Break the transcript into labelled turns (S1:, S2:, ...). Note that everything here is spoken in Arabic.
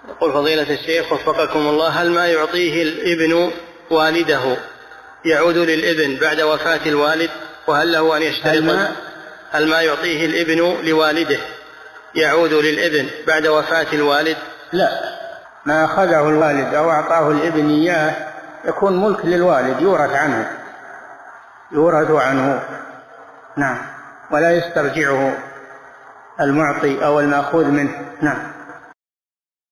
S1: يقول فضيلة الشيخ وفقكم الله، هل ما يعطيه الابن والده يعود للابن بعد وفاة الوالد؟ وهل له أن يشترط هل ما يعطيه الابن لوالده يعود للابن بعد وفاة الوالد؟
S2: لا، ما أخذه الوالد أو أعطاه الابن إياه يكون ملك للوالد، يورث عنه. نعم، ولا يسترجعه المعطي أو المأخوذ منه. نعم.